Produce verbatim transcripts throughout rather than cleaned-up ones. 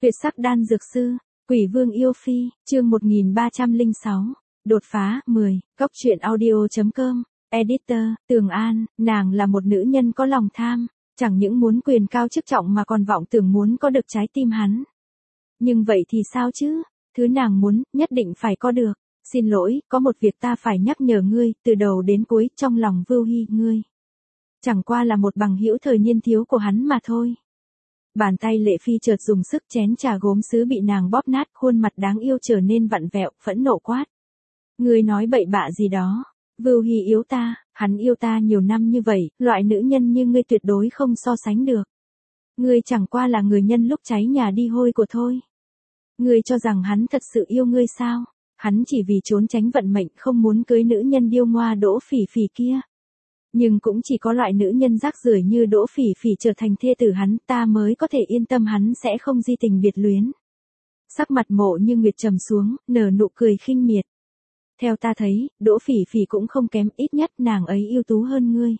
Tuyệt sắc đan dược sư, Quỷ Vương yêu phi, chương một nghìn ba trăm lẻ sáu, đột phá, mười, cóc truyện audio chấm com, editor, Tường An, nàng là một nữ nhân có lòng tham, chẳng những muốn quyền cao chức trọng mà còn vọng tưởng muốn có được trái tim hắn. Nhưng vậy thì sao chứ, thứ nàng muốn, nhất định phải có được. Xin lỗi, có một việc ta phải nhắc nhở ngươi, từ đầu đến cuối, trong lòng Vưu Hy, ngươi chẳng qua là một bằng hữu thời niên thiếu của hắn mà thôi. Bàn tay Lệ Phi chợt dùng sức chén trà gốm sứ bị nàng bóp nát, khuôn mặt đáng yêu trở nên vặn vẹo, phẫn nộ quát. Ngươi nói bậy bạ gì đó, Vưu Hy yếu ta, hắn yêu ta nhiều năm như vậy, loại nữ nhân như ngươi tuyệt đối không so sánh được. Ngươi chẳng qua là người nhân lúc cháy nhà đi hôi của thôi. Ngươi cho rằng hắn thật sự yêu ngươi sao? Hắn chỉ vì trốn tránh vận mệnh không muốn cưới nữ nhân điêu ngoa Đỗ Phỉ Phỉ kia. Nhưng cũng chỉ có loại nữ nhân rác rưởi như Đỗ Phỉ Phỉ trở thành thê tử hắn, ta mới có thể yên tâm hắn sẽ không di tình biệt luyến. Sắc mặt Mộ Như Nguyệt trầm xuống, nở nụ cười khinh miệt. Theo ta thấy, Đỗ Phỉ Phỉ cũng không kém, ít nhất nàng ấy ưu tú hơn ngươi.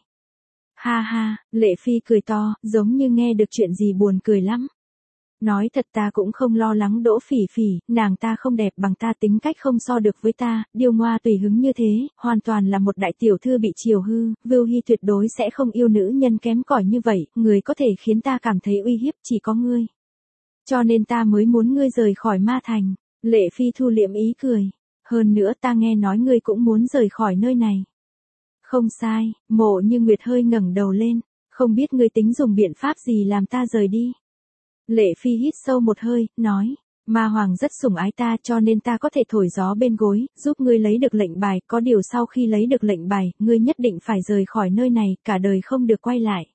Ha ha, Lệ Phi cười to, giống như nghe được chuyện gì buồn cười lắm. Nói thật ta cũng không lo lắng Đỗ Phỉ Phỉ, nàng ta không đẹp bằng ta, tính cách không so được với ta, điêu ngoa tùy hứng như thế, hoàn toàn là một đại tiểu thư bị chiều hư, Vưu Hy tuyệt đối sẽ không yêu nữ nhân kém cỏi như vậy, người có thể khiến ta cảm thấy uy hiếp chỉ có ngươi. Cho nên ta mới muốn ngươi rời khỏi Ma Thành. Lệ Phi thu liễm ý cười. Hơn nữa ta nghe nói ngươi cũng muốn rời khỏi nơi này. Không sai, Mộ Như Nguyệt hơi ngẩng đầu lên, không biết ngươi tính dùng biện pháp gì làm ta rời đi. Lệ Phi hít sâu một hơi, nói, Ma Hoàng rất sủng ái ta cho nên ta có thể thổi gió bên gối, giúp ngươi lấy được lệnh bài, có điều sau khi lấy được lệnh bài, ngươi nhất định phải rời khỏi nơi này, cả đời không được quay lại.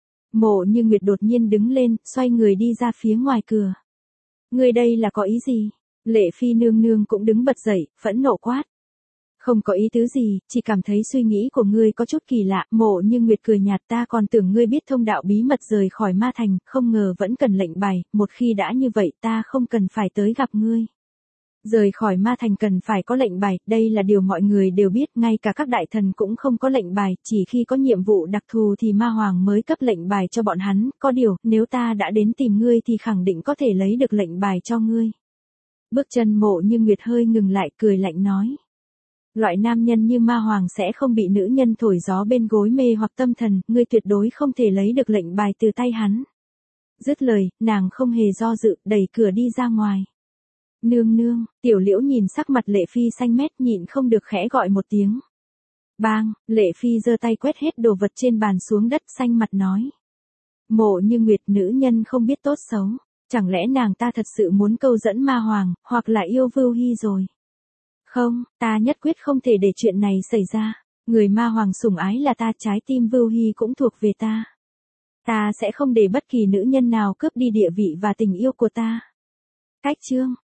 Mộ Như Nguyệt đột nhiên đứng lên, xoay người đi ra phía ngoài cửa. Ngươi đây là có ý gì? Lệ Phi nương nương cũng đứng bật dậy, phẫn nộ quát. Không có ý tứ gì, chỉ cảm thấy suy nghĩ của ngươi có chút kỳ lạ. Mộ Như Nguyệt cười nhạt, ta còn tưởng ngươi biết thông đạo bí mật rời khỏi Ma Thành, không ngờ vẫn cần lệnh bài, một khi đã như vậy ta không cần phải tới gặp ngươi. Rời khỏi Ma Thành cần phải có lệnh bài, đây là điều mọi người đều biết, ngay cả các đại thần cũng không có lệnh bài, chỉ khi có nhiệm vụ đặc thù thì Ma Hoàng mới cấp lệnh bài cho bọn hắn, có điều, nếu ta đã đến tìm ngươi thì khẳng định có thể lấy được lệnh bài cho ngươi. Bước chân Mộ Như Nguyệt hơi ngừng lại, cười lạnh nói. Loại nam nhân như Ma Hoàng sẽ không bị nữ nhân thổi gió bên gối mê hoặc tâm thần, ngươi tuyệt đối không thể lấy được lệnh bài từ tay hắn. Dứt lời, nàng không hề do dự, đẩy cửa đi ra ngoài. Nương nương, Tiểu Liễu nhìn sắc mặt Lệ Phi xanh mét nhịn không được khẽ gọi một tiếng. Bang, Lệ Phi giơ tay quét hết đồ vật trên bàn xuống đất, xanh mặt nói. Mộ Như Nguyệt, nữ nhân không biết tốt xấu, chẳng lẽ nàng ta thật sự muốn câu dẫn Ma Hoàng, hoặc là yêu Vưu Hy rồi? Không, ta nhất quyết không thể để chuyện này xảy ra. Người Ma Hoàng sủng ái là ta, trái tim Vưu Hy cũng thuộc về ta. Ta sẽ không để bất kỳ nữ nhân nào cướp đi địa vị và tình yêu của ta. Cách chương.